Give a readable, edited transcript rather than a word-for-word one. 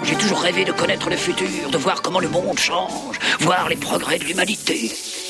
J'ai toujours rêvé de connaître le futur, de voir comment le monde change, voir les progrès de l'humanité.